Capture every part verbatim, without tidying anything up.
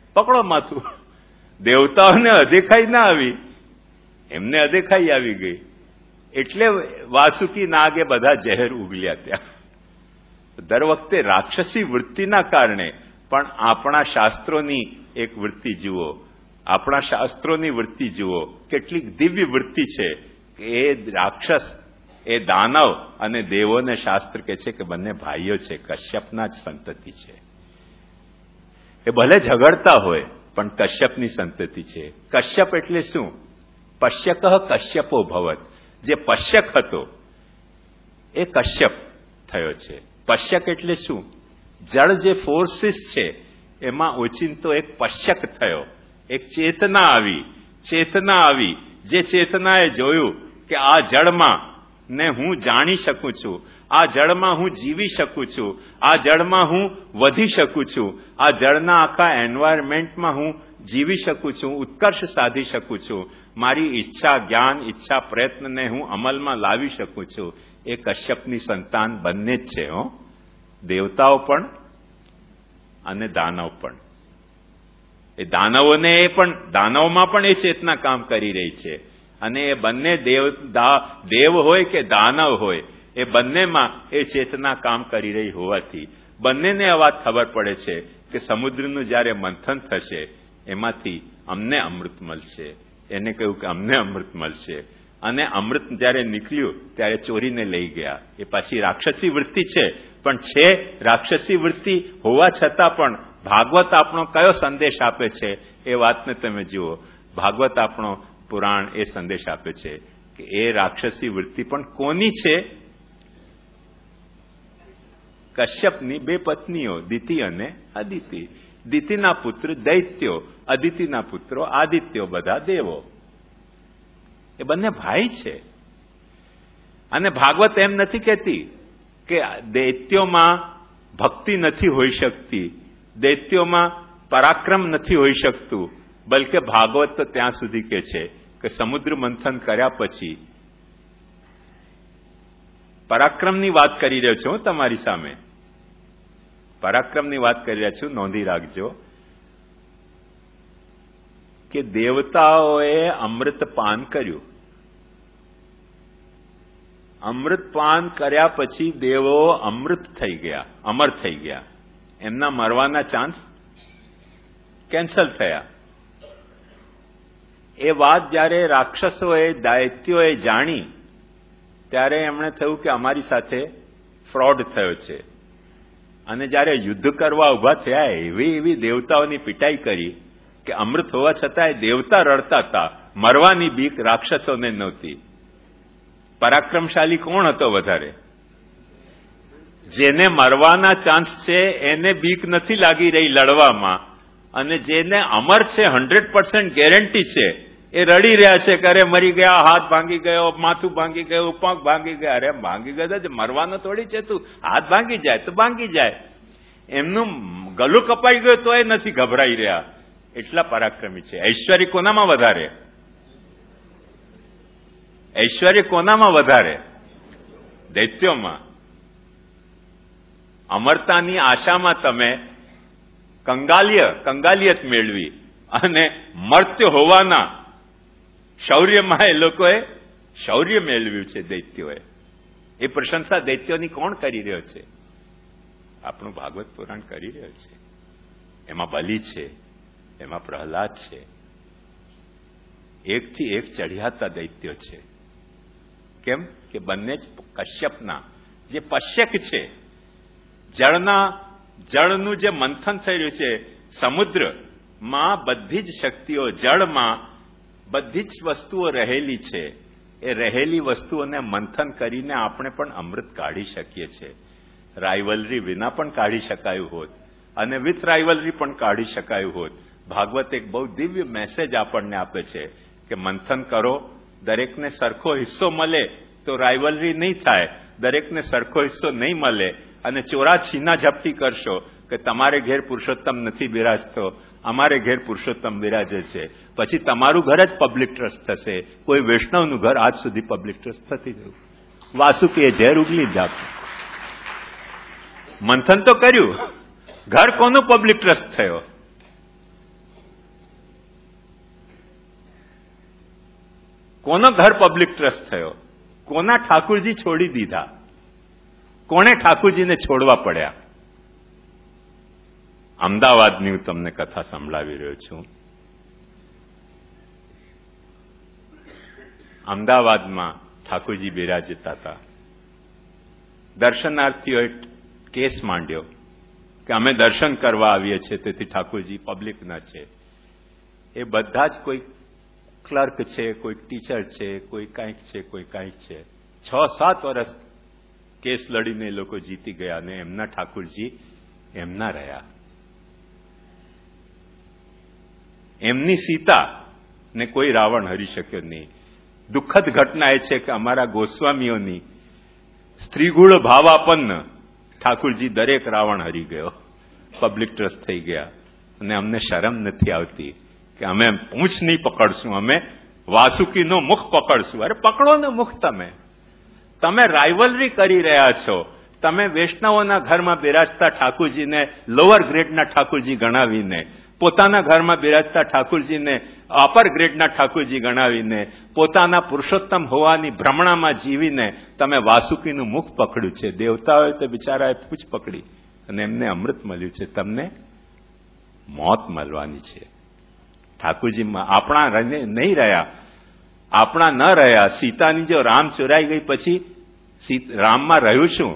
પકડો માથું. દેવતાઓને અદેખાઈ ના આવી, એમને અદેખાઈ આવી ગઈ. એટલે વાસુકી નાગે બધા ઝેર ઉગલ્યા ત્યાં. દર વખતે રાક્ષસી વૃત્તિના કારણે પણ આપણા શાસ્ત્રોની એક વૃત્તિ જુઓ, આપણા શાસ્ત્રોની વૃત્તિ જુઓ, કેટલીક દિવ્ય વૃત્તિ છે કે એ રાક્ષસ, એ દાનવ અને દેવોને શાસ્ત્ર કહે છે કે બંને ભાઈઓ છે, કશ્યપના જ સંતતિ છે. એ ભલે ઝઘડતા હોય પણ કશ્યપની સંતતિ છે. કશ્યપ એટલે શું? પશ્યક કશ્યપો ભવત. જે પશ્યક હતો એ કશ્યપ થયો છે. પશ્યક એટલે શું? જળ જે ફોર્સિસ છે એમાં ઓચિંતો એક પશ્યક થયો, એક ચેતના આવી. ચેતના આવી, જે ચેતનાએ જોયું કે આ જળમાં ને હું જાણી શકું છું, આ જળમાં હું જીવી શકું છું, આ જળમાં હું વધી શકું છું, આ જળના આખા એન્વાયરમેન્ટમાં હું જીવી શકું છું, ઉત્કર્ષ સાધી શકું છું, મારી ઈચ્છા, જ્ઞાન, ઈચ્છા, પ્રયત્નને હું અમલમાં લાવી શકું છું. એ કશ્યપની સંતાન બંને જ છે. હો, દેવતાઓ પણ અને દાનવ પણ. એ દાનવોને એ પણ, દાનવમાં પણ એ ચેતના કામ કરી રહી છે. અને એ બંને દેવ દેવ હોય કે દાનવ હોય, એ બંનેમાં એ ચેતના કામ કરી રહી હોવાથી બંનેને આ વાત ખબર પડે છે કે સમુદ્રનું જયારે મંથન થશે એમાંથી અમને અમૃત મળશે. એને કહ્યું કે અમને અમૃત મળશે. અને અમૃત જયારે નીકળ્યું ત્યારે ચોરીને લઈ ગયા. એ પાછી રાક્ષસી વૃત્તિ છે, પણ છે રાક્ષસી વૃત્તિ હોવા છતાં પણ ભાગવત આપણો કયો સંદેશ આપે છે એ વાતને તમે જુઓ. ભાગવત આપણો પુરાણ એ સંદેશ આપે છે કે એ રાક્ષસી વૃત્તિ પણ કોની છે? કશ્યપની બે પત્નીઓ, દિતિ અને અદિતિ. દિતિના પુત્ર દૈત્યો, અદિતિના પુત્રો આદિત્યો, બધા દેવો. એ બંને ભાઈ છે. અને ભાગવત એમ નથી કહેતી કે દૈત્યોમાં ભક્તિ નથી હોઈ શકતી, દૈત્યોમાં પરાક્રમ નથી હોઈ શકતું, બલકે ભાગવત તો ત્યાં સુધી કહે છે કે સમુદ્ર મંથન કર્યા પછી, પરાક્રમની વાત કરી રહ્યો છું હું તમારી સામે, પરાક્રમની વાત કરી રહ્યા છું, નોંધી રાખજો કે દેવતાઓએ અમૃત પાન કર્યું. અમૃત પાન કર્યા પછી દેવો અમૃત થઈ ગયા, અમર થઈ ગયા. એમના મરવાના ચાન્સ કેન્સલ થયા. એ વાત જયારે રાક્ષસોએ, દૈત્યોએ જાણી ત્યારે એમણે થયું કે અમારી સાથે ફ્રોડ થયો છે. અને જયારે યુદ્ધ કરવા ઉભા થયા, એવી એવી દેવતાઓની પિટાઈ કરી કે અમૃત હોવા છતાંય દેવતા રડતા હતા. મરવાની બીક રાક્ષસોને નહોતી. પરાક્રમશાલી કોણ હતો વધારે? જેને મરવાના ચાન્સ છે એને બીક નથી લાગી રહી લડવામાં, અને જેને અમર છે, હંડ્રેડ પર્સન્ટ ગેરંટી છે, એ રડી રહ્યા છે કે અરે મરી ગયા, હાથ ભાંગી ગયો, માથું ભાંગી ગયું, પગ ભાંગી ગયા. અરે ભાંગી ગયા, મરવાનો થોડી છે તું, હાથ ભાંગી જાય તો ભાંગી જાય. એમનું ગળું કપાઈ ગયું તો એ નથી ગભરાઈ રહ્યા. એટલા પરાક્રમી છે. ઐશ્વર્ય કોનામાં વધારે? ઐશ્વર્ય કોનામાં વધારે? દૈત્યોમાં. અમરતાની આશામાં તમે કંગાલ્ય કંગાલિયત મેળવી અને મર્ત્ય હોવાના શૌર્યમાં એ લોકોએ શૌર્ય મેળવ્યું છે દૈત્યોએ. એ પ્રશંસા દૈત્યોની કોણ કરી રહ્યો છે? આપણું ભાગવત પુરાણ કરી રહ્યો છે. એમાં બલિ છે, એમાં પ્રહલાદ છે, એકથી એક ચઢિયાતા દૈત્યો છે. કેમ કે બંને જ કશ્યપના જે પશ્યક છે, જળના જળનું જે મંથન થઈ રહ્યું છે, સમુદ્રમાં બધી જ શક્તિઓ, જળમાં બધી જ વસ્તુઓ રહેલી છે. એ રહેલી વસ્તુઓને મંથન કરીને આપણે પણ અમૃત કાઢી શકીએ છીએ. રાઇવલરી વિના પણ કાઢી શકાયું હોત અને વિથ રાઇવલરી પણ કાઢી શકાયું હોત. ભાગવત એક બહુ દિવ્ય મેસેજ આપણને આપે છે કે મંથન કરો, દરેકને સરખો હિસ્સો મળે તો રાઇવલરી નહીં થાય, દરેકને સરખો હિસ્સો નહીં મળે અને ચોરા છીના ઝપટી કરશો કે તમારે ઘેર પુરુષોત્તમ નથી બિરાજતો, અમારે ઘેર પુરુષોત્તમ બિરાજે છે, પછી તમારું ઘર જ પબ્લિક ટ્રસ્ટ થશે. કોઈ વૈષ્ણવનું ઘર આજ સુધી પબ્લિક ટ્રસ્ટ થતી રહ્યું. વાસુકીએ ઝેર ઉગલી જ આપ્યું. મંથન તો કર્યું, ઘર કોનું પબ્લિક ટ્રસ્ટ થયો? કોનો ઘર પબ્લિક ટ્રસ્ટ થયો? કોના ઠાકુરજી છોડી દીધા? કોણે ઠાકુરજીને છોડવા પડ્યા? અમદાવાદની હું તમને કથા સંભળાવી રહ્યો છું. અમદાવાદમાં ઠાકુરજી બિરાજતા હતા. દર્શનાર્થીઓએ કેસ માંડ્યો કે અમે દર્શન કરવા આવીએ છીએ, તેથી ઠાકુરજી પબ્લિકના છે. એ બધા જ કોઈ ક્લર્ક છે, કોઈ ટીચર છે, કોઈ કાંઈક છે, કોઈ કાંઈક છે. છ સાત વર્ષ કેસ લડીને એ લોકો જીતી ગયા અને એમના ઠાકુરજી એમના રહ્યા. એમની સીતા ને કોઈ રાવણ હરી શક્યો નહીં. દુઃખદ ઘટના એ છે કે અમારા ગોસ્વામીઓની સ્ત્રીગુણ ભાવાપન્ન ઠાકુરજી દરેક રાવણ હરી ગયો, પબ્લિક ટ્રસ્ટ થઈ ગયા. અને અમને શરમ નથી આવતી કે અમે પૂંછ નહીં પકડશું, અમે વાસુકીનો મુખ પકડશું. અરે પકડો ને મુખ. તમે તમે રાઇવલરી કરી રહ્યા છો. તમે વૈષ્ણવોના ઘરમાં બિરાજતા ઠાકુરજીને લોઅર ગ્રેડના ઠાકુરજી ગણાવીને, પોતાના ઘરમાં બિરાજતા ઠાકુરજીને અપર ગ્રેડના ઠાકુરજી ગણાવીને, પોતાના પુરુષોત્તમ હોવાની ભ્રમણામાં જીવીને તમે વાસુકીનું મુખ પકડ્યું છે. દેવતાઓએ તે બિચારાએ પૂછ પકડી અને એમને અમૃત મળ્યું છે. તમને મોત મળવાની છે. ઠાકુરજીમાં આપણા નહીં રહ્યા, આપણા ન રહ્યા. સીતાની જો રામ ચોરાઈ ગઈ પછી રામમાં રહ્યું શું?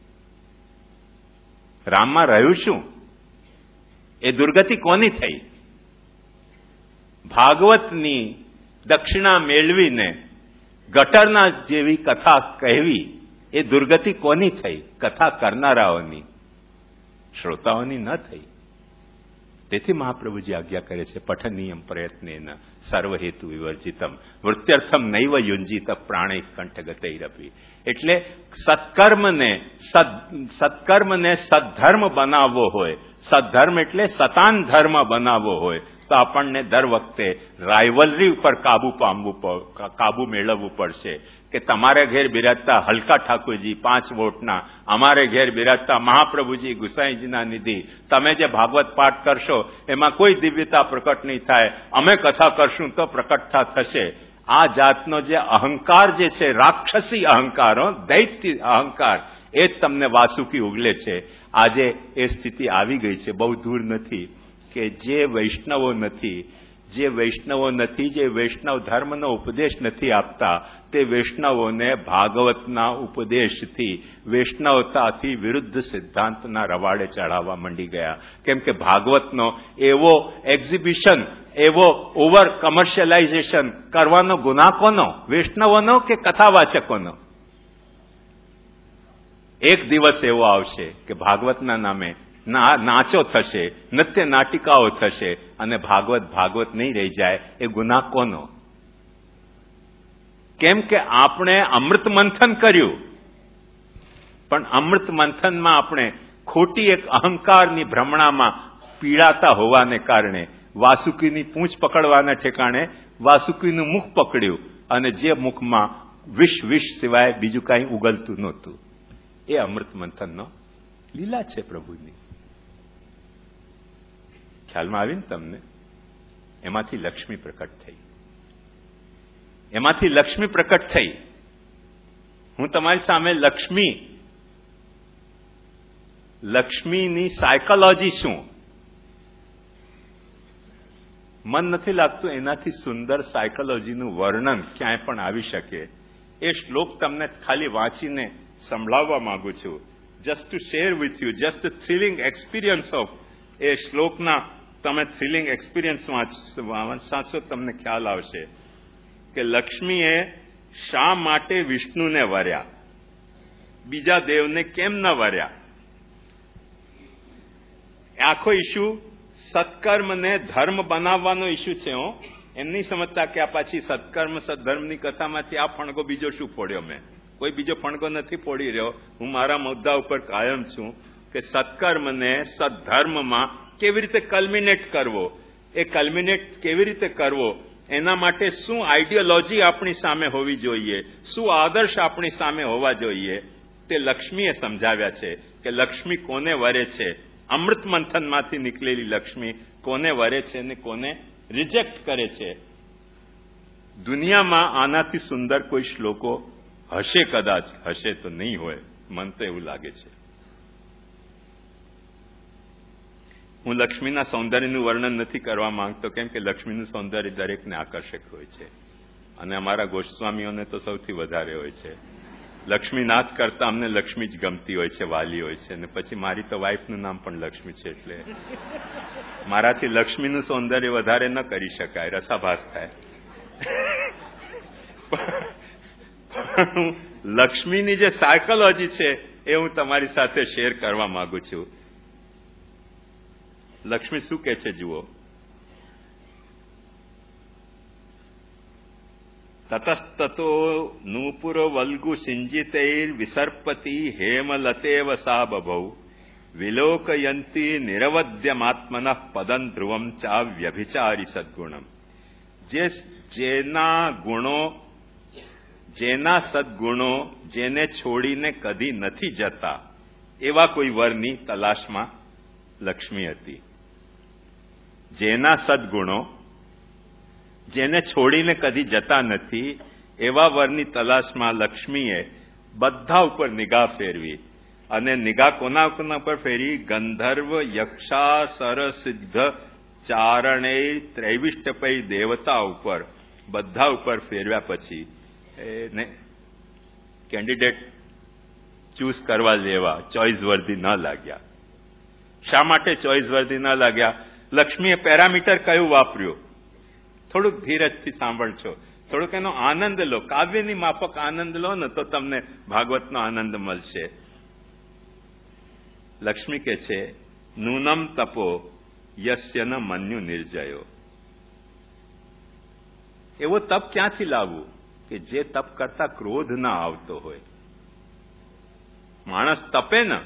રામમાં રહ્યું શું? એ દુર્ગતિ કોની થઈ? ભાગવતની દક્ષિણા મેળવીને ગટરના જેવી કથા કહેવી, એ દુર્ગતિ કોની થઈ? કથા કરનારાઓની, શ્રોતાઓની ન થઈ. તેથી મહાપ્રભુજી આજ્ઞા કરે છે, પઠનીયમ પ્રયત્નેન સર્વહેતુ વિવર્જિતમ વૃત્યર્થમ નૈવ યુંજીત પ્રાણૈ કંઠગતૈરપી. એટલે સત્કર્મને સત્કર્મને સદ્ધર્મ બનાવવો હોય, સદ્ધર્મ એટલે સતાન ધર્મ બનાવવો હોય, તો આપણને દર વખતે રાઇવલરી ઉપર કાબુ પામવું કાબુ મેળવવું પડશે. કે તમારે ઘેર બિરાજતા હલકા ઠાકુરજી પાંચ વોટના, અમારે ઘેર બિરાજતા મહાપ્રભુજી ગુસાઈજીના નિધિ, તમે જે ભાગવત પાઠ કરશો એમાં કોઈ દિવ્યતા પ્રકટ નહીં થાય, અમે કથા કરશું તો પ્રકટતા થશે. આ જાતનો જે અહંકાર જે છે, રાક્ષસી અહંકારો, દૈત્ય અહંકાર, એ જ તમને વાસુકી ઉગલે છે. આજે એ સ્થિતિ આવી ગઈ છે, બહુ દૂર નથી, કે જે વૈષ્ણવો નથી જે વૈષ્ણવો નથી જે વૈષ્ણવ ધર્મનો ઉપદેશ નથી આપતા, તે વૈષ્ણવોને ભાગવતના ઉપદેશથી, વૈષ્ણવતાથી વિરુદ્ધ સિદ્ધાંતના રવાડે ચડાવવા માંડી ગયા. કેમ કે ભાગવતનો એવો એક્ઝિબિશન, એવો ઓવર કમર્શિયલાઇઝેશન કરવાનો ગુનાહ કોનો? વૈષ્ણવોનો કે કથાવાચકોનો? એક દિવસ એવો આવશે કે ભાગવતના નામે નાચો થશે, નૃત્ય નાટિકાઓ થશે અને ભાગવત ભાગવત નહીં રહી જાય. એ ગુનાહ કોનો? કેમ કે આપણે અમૃત મંથન કર્યું, પણ અમૃત મંથનમાં આપણે ખોટી એક અહંકારની ભ્રમણામાં પીડાતા હોવાને કારણે વાસુકીની પૂંછ પકડવાના ઠેકાણે વાસુકીનું મુખ પકડ્યું, અને જે મુખમાં વિષ વિષ સિવાય બીજું કાંઈ ઉગલતું નહોતું. એ અમૃત મંથનનો લીલા છે પ્રભુની. ખ્યાલમાં આવીને તમને? એમાંથી લક્ષ્મી પ્રકટ થઈ, એમાંથી લક્ષ્મી પ્રકટ થઈ. હું તમારી સામે લક્ષ્મી લક્ષ્મીની સાયકોલોજી શું, મન નથી લાગતું એનાથી સુંદર સાયકોલોજીનું વર્ણન ક્યાંય પણ આવી શકે. એ શ્લોક તમને ખાલી વાંચીને સંભળાવવા માંગુ છું, just to share with you, just thrilling experience of a શ્લોકના. તમે થ્રિલિંગ એક્સપિરિયન્સ વાંચશો તમને ખ્યાલ આવશે કે લક્ષ્મીએ શા માટે વિષ્ણુને વર્યા, બીજા દેવને કેમ ન વર્યા. આખો ઇસ્યુ સત્કર્મને ધર્મ બનાવવાનો ઇસ્યુ છે. હો, એમ નહીં સમજતા કે આ પાછી સત્કર્મ સદ્ધર્મની કથામાંથી આ ફણગો બીજો શું ફોડ્યો. મેં કોઈ બીજો ફણગો નથી ફોડી રહ્યો. હું મારા મુદ્દા ઉપર કાયમ છું કે સત્કર્મને સદ્ધર્મમાં કેવી રીતે કલ્મિનેટ કરવો, એ કલ્મિનેટ કેવી રીતે કરવો, એના માટે શું આઈડિયોલોજી આપણી સામે હોવી જોઈએ, શું આદર્શ આપણી સામે હોવા જોઈએ, તે લક્ષ્મીએ સમજાવ્યા છે. કે લક્ષ્મી કોને વરે છે, અમૃત મંથનમાંથી નીકળેલી લક્ષ્મી કોને વરે છે અને કોને રિજેક્ટ કરે છે. દુનિયામાં આનાથી સુંદર કોઈ શ્લોકો હશે, કદાચ હશે તો નહીં હોય, મન તો એવું લાગે છે. હું લક્ષ્મીના સૌંદર્યનું વર્ણન નથી કરવા માંગતો, કેમ કે લક્ષ્મીનું સૌંદર્ય દરેકને આકર્ષક હોય છે અને અમારા ગોસ્વામીઓને તો સૌથી વધારે હોય છે. લક્ષ્મીનાથ કરતા અમને લક્ષ્મી જ ગમતી હોય છે, વાલી હોય છે. અને પછી મારી તો વાઇફનું નામ પણ લક્ષ્મી છે, એટલે મારાથી લક્ષ્મીનું સૌંદર્ય વધારે ન કરી શકાય, રસાભાસ થાય. લક્ષ્મીની જે સાયકોલોજી છે એ હું તમારી સાથે શેર કરવા માંગુ છું. લક્ષ્મી શું કહે છે જુઓ. તતસ્તતો નૂપુર વલ્ગુ સિંજિતૈર વિસર્પતિ હેમલતેવ સા બભૌ વિલોકયંતી નિરવદ્યમાત્મનઃ પદં ધ્રુવમ ચા વ્યભિચારી સદ્ગુણમ. જે જેના ગુણો, જેના સદગુણો જેને છોડીને કદી નથી જતા, એવા કોઈ વરની તલાશમાં લક્ષ્મી હતી. જેના સદગુણો જેને છોડીને કદી જતા નથી, એવા વરની તલાશમાં લક્ષ્મીએ બધા ઉપર નિગાહ ફેરવી. અને નિગાહ કોના કોના પર ફેરી? ગંધર્વ, યક્ષા, સર, સિદ્ધ, ચારણે, ત્રૈવિષ્ટપૈ દેવતા ઉપર, બધા ઉપર ફેરવ્યા પછી એને કેન્ડિડેટ ચૂઝ કરવા લેવા ચોઇસ વર્ધી ન લાગ્યા. શા માટે ચોઇસ વર્ધી ન લાગ્યા? લક્ષ્મીએ પેરામીટર કયું વાપર્યું? થોડુંક ધીરજથી સાંભળજો, થોડુંક એનો આનંદ લો. કાવ્યની માફક આનંદ લો ને તો તમને ભાગવતનો આનંદ મળશે. લક્ષ્મી કહે છે, નૂનમ તપો યસ્ય ન મન્યુ નિર્જયો. એવો તપ ક્યાંથી લાવવું કે જે તપ કરતા ક્રોધ ના આવતો હોય. માણસ તપે ને,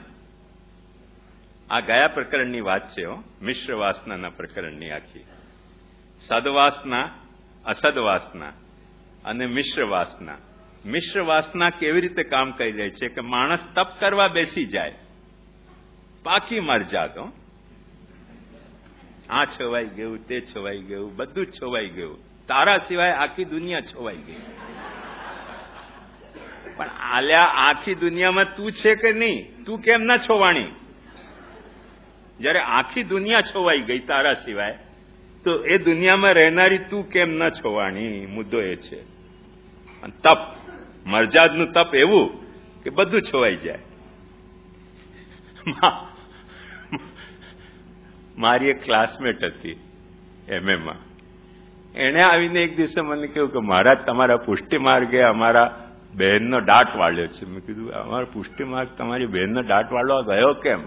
આ ગયા પ્રકરણની વાત છે હો, મિશ્ર વાસનાના પ્રકરણની આખી. સદવાસના, અસદવાસના અને મિશ્ર વાસના. મિશ્ર વાસના કેવી રીતે કામ કરી રહી છે કે માણસ તપ કરવા બેસી જાય, પાકી મરજાદ. આ છવાઈ ગયું, તે છવાઈ ગયું, બધું જ છવાઈ ગયું, તારા સિવાય આખી દુનિયા છવાઈ ગઈ. પણ આલ્યા આખી દુનિયામાં તું છે કે નહીં? તું કેમ ના છોવાણી? જયારે આખી દુનિયા છોવાઈ ગઈ તારા સિવાય, તો એ દુનિયામાં રહેનારી તું કેમ ન છોવાણી? મુદ્દો એ છે. અને તપ, મરજાદનું તપ એવું કે બધું છોવાઈ જાય. મારી એક ક્લાસમેટ હતી એમએમાં. એણે આવીને એક દિવસે મને કહ્યું કે મહારાજ, તમારા પુષ્ટિ માર્ગે અમારા બહેનનો દાટ વાળ્યો છે. મેં કીધું, અમારો પુષ્ટિ માર્ગ તમારી બહેનનો દાટ વાળવા ગયો કેમ?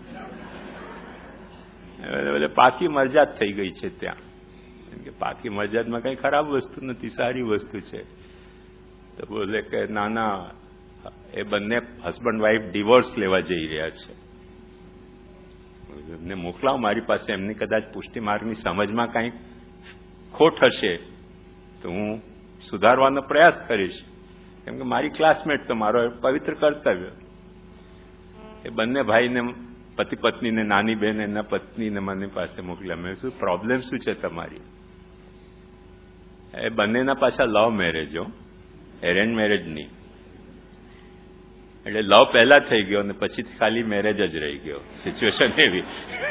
એટલે પાકી મરજાદ થઈ ગઈ છે ત્યાં. કે પાકી મરજાદમાં કઈ ખરાબ વસ્તુ નથી, સારી વસ્તુ છે. તો બોલે કે ના ના, એ બંને હસબન્ડ વાઇફ ડિવોર્સ લેવા જઈ રહ્યા છે. એમને મોકલાવો મારી પાસે, એમની કદાચ પુષ્ટિ માર્ગની સમજમાં કંઈક ખોટ હશે તો હું સુધારવાનો પ્રયાસ કરીશ, કેમ કે મારી ક્લાસમેટ તો મારો પવિત્ર કર્તવ્ય. એ બંને ભાઈને, પતિ પત્નીને, નાની બહેન એના પત્નીને મને પાસે મોકલ્યા. મેં શું પ્રોબ્લેમ શું છે તમારી? એ બંનેના પાછા લવ મેરેજો, એરેન્જ મેરેજ નહીં. એટલે લવ પહેલા થઈ ગયો અને પછી ખાલી મેરેજ જ રહી ગયો. સિચ્યુએશન એવી.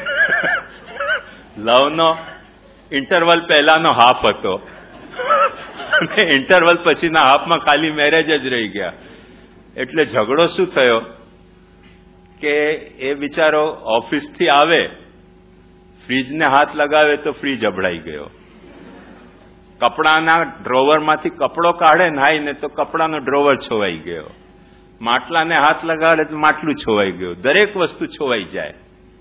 લવનો ઇન્ટરવલ પહેલાનો હાફ હતો અને ઇન્ટરવલ પછીના હાફમાં ખાલી મેરેજ જ રહી ગયા. એટલે ઝઘડો શું થયો કે એ બિચારો ઓફિસથી આવે, ફ્રીજને હાથ લગાવે તો ફ્રીજ અભડાઈ ગયો. કપડાના ડ્રોવરમાંથી કપડો કાઢે નાઈને તો કપડાનો ડ્રોવર છોવાઈ ગયો. માટલાને હાથ લગાડે તો માટલું છોવાઈ ગયું. દરેક વસ્તુ છોવાઈ જાય.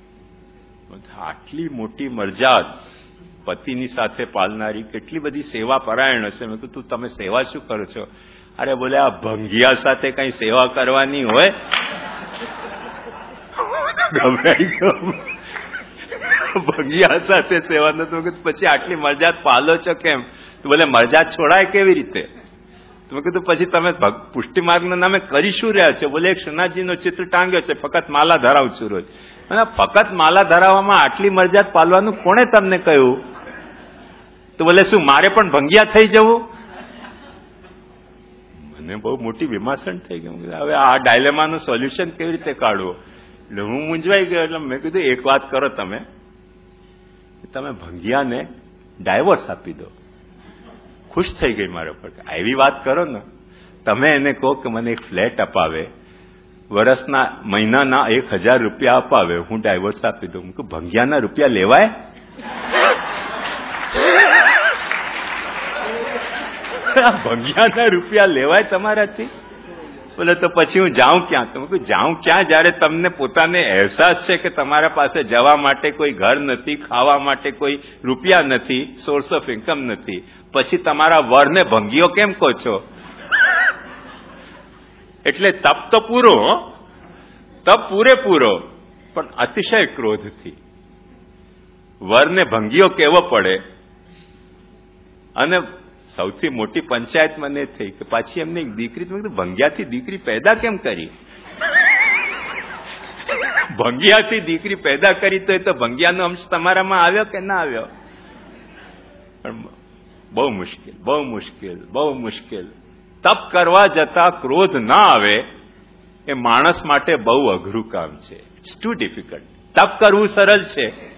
આટલી મોટી મરજાદ પતિની સાથે પાલનારી કેટલી બધી સેવા પરાયણ હશે. મેં કીધું, તમે સેવા શું કરો છો? અરે બોલે, આ ભંગિયા સાથે કઈ સેવા કરવાની હોય? ગભરાઈ ગયો. ભંગિયા સાથે સેવા નથી. પછી આટલી મરજાદ પાલો છો કેમ? તો બોલે, મરજાદ છોડાય કેવી રીતે? તો મેં કીધું, પછી તમે પુષ્ટિ માર્ગના નામે કરી શું રહ્યા છો? બોલે, એક શનાજીનો ચિત્ર ટાંગ્યો છે, ફક્ત માલા ધરાવ છું રોજ. અને ફક્ત માલા ધરાવવામાં આટલી મરજાદ પાલવાનું કોણે તમને કહ્યું? તો બોલે, શું મારે પણ ભંગિયા થઈ જવું? મને બહુ મોટી વિમાસણ થઈ ગયું. હવે આ ડાયલેમાનું સોલ્યુશન કેવી રીતે કાઢવું? એટલે હું મૂંઝવાઈ ગયો. એટલે મેં કીધું એક વાત કરો, તમે તમે ભંગિયાને ડાયવોર્સ આપી દો. ખુશ થઈ ગઈ મારા પર. એવી વાત કરો ને, તમે એને કહો કે મને એક ફ્લેટ અપાવે, વર્ષના મહિનાના એક હજાર રૂપિયા અપાવે, હું ડાયવોર્સ આપી દઉં. ભંગિયાના રૂપિયા લેવાય? ભંગિયાના રૂપિયા લેવાય તમારાથી? બોલે તો પછી હું જાઉં ક્યાં? તો કહું જાઉં ક્યાં જયારે તમને પોતાને અહેસાસ છે કે તમારા પાસે જવા માટે કોઈ ઘર નથી, ખાવા માટે કોઈ રૂપિયા નથી, સોર્સ ઓફ ઇન્કમ નથી, પછી તમારા વરને ભંગીઓ કેમ કહો છો? એટલે તપ તો પૂરો, તપ પૂરેપૂરો, પણ અતિશય ક્રોધથી વરને ભંગીઓ કેવો પડે. અને સૌથી મોટી પંચાયત મને થઈ કે પાછી એમને એક દીકરી, ભંગિયાથી દીકરી પેદા કેમ કરી? ભંગિયાથી દીકરી પેદા કરી તો એ તો ભંગિયાનો અંશ તમારામાં આવ્યો કે ના આવ્યો? પણ બહુ મુશ્કેલ, બહુ મુશ્કેલ, બહુ મુશ્કેલ. તપ કરવા જતા ક્રોધ ના આવે એ માણસ માટે બહુ અઘરું કામ છે. It's too difficult. તપ કરવું સરળ છે,